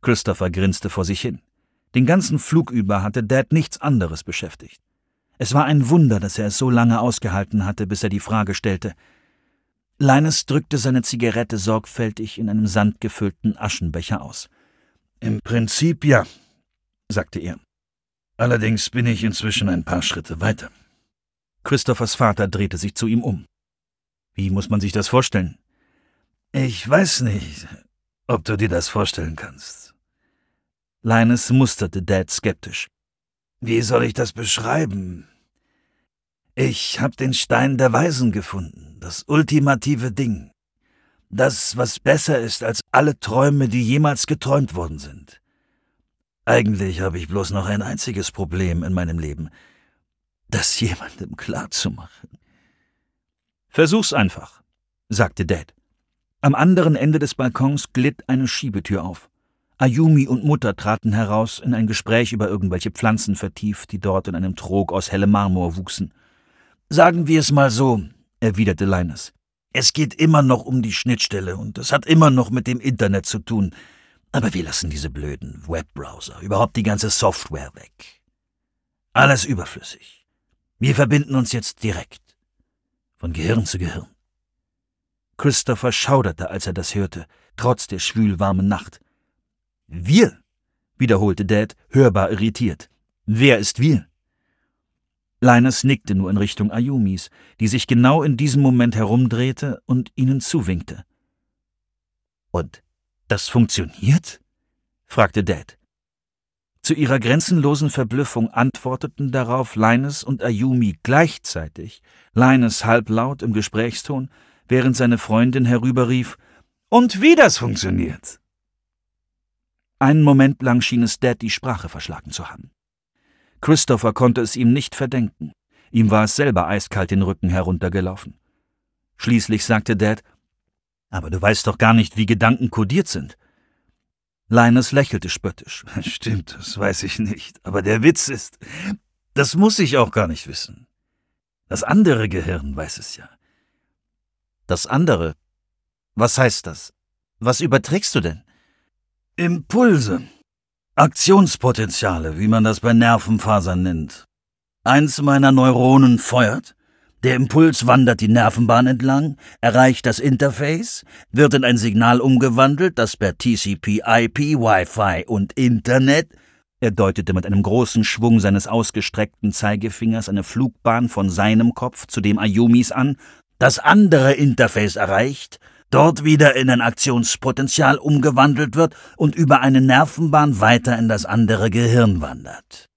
Christopher grinste vor sich hin. Den ganzen Flug über hatte Dad nichts anderes beschäftigt. Es war ein Wunder, dass er es so lange ausgehalten hatte, bis er die Frage stellte. Linus drückte seine Zigarette sorgfältig in einem sandgefüllten Aschenbecher aus. »Im Prinzip ja«, sagte er. »Allerdings bin ich inzwischen ein paar Schritte weiter.« Christophers Vater drehte sich zu ihm um. »Wie muss man sich das vorstellen?« »Ich weiß nicht, ob du dir das vorstellen kannst.« Linus musterte Dad skeptisch. »Wie soll ich das beschreiben? Ich habe den Stein der Weisen gefunden, das ultimative Ding. Das, was besser ist als alle Träume, die jemals geträumt worden sind. Eigentlich habe ich bloß noch ein einziges Problem in meinem Leben, das jemandem klarzumachen.« »Versuch's einfach«, sagte Dad. Am anderen Ende des Balkons glitt eine Schiebetür auf. Ayumi und Mutter traten heraus, in ein Gespräch über irgendwelche Pflanzen vertieft, die dort in einem Trog aus hellem Marmor wuchsen. »Sagen wir es mal so«, erwiderte Linus. »Es geht immer noch um die Schnittstelle und es hat immer noch mit dem Internet zu tun. Aber wir lassen diese blöden Webbrowser, überhaupt die ganze Software weg. Alles überflüssig. Wir verbinden uns jetzt direkt. Von Gehirn zu Gehirn.« Christopher schauderte, als er das hörte, trotz der schwülwarmen Nacht. »Wir?«, wiederholte Dad, hörbar irritiert. »Wer ist wir?« Linus nickte nur in Richtung Ayumis, die sich genau in diesem Moment herumdrehte und ihnen zuwinkte. »Und das funktioniert?«, fragte Dad. Zu ihrer grenzenlosen Verblüffung antworteten darauf Linus und Ayumi gleichzeitig, Linus halblaut im Gesprächston, während seine Freundin herüberrief, »Und wie das funktioniert!« Einen Moment lang schien es Dad die Sprache verschlagen zu haben. Christopher konnte es ihm nicht verdenken. Ihm war es selber eiskalt den Rücken heruntergelaufen. Schließlich sagte Dad, »Aber du weißt doch gar nicht, wie Gedanken kodiert sind.« Linus lächelte spöttisch. »Stimmt, das weiß ich nicht. Aber der Witz ist, das muss ich auch gar nicht wissen. Das andere Gehirn weiß es ja.« »Das andere? Was heißt das? Was überträgst du denn?« »Impulse. Aktionspotenziale, wie man das bei Nervenfasern nennt. Eins meiner Neuronen feuert, der Impuls wandert die Nervenbahn entlang, erreicht das Interface, wird in ein Signal umgewandelt, das per TCP, IP, Wi-Fi und Internet«, er deutete mit einem großen Schwung seines ausgestreckten Zeigefingers eine Flugbahn von seinem Kopf zu dem Ayumis an, «das andere Interface erreicht, dort wieder in ein Aktionspotenzial umgewandelt wird und über eine Nervenbahn weiter in das andere Gehirn wandert.«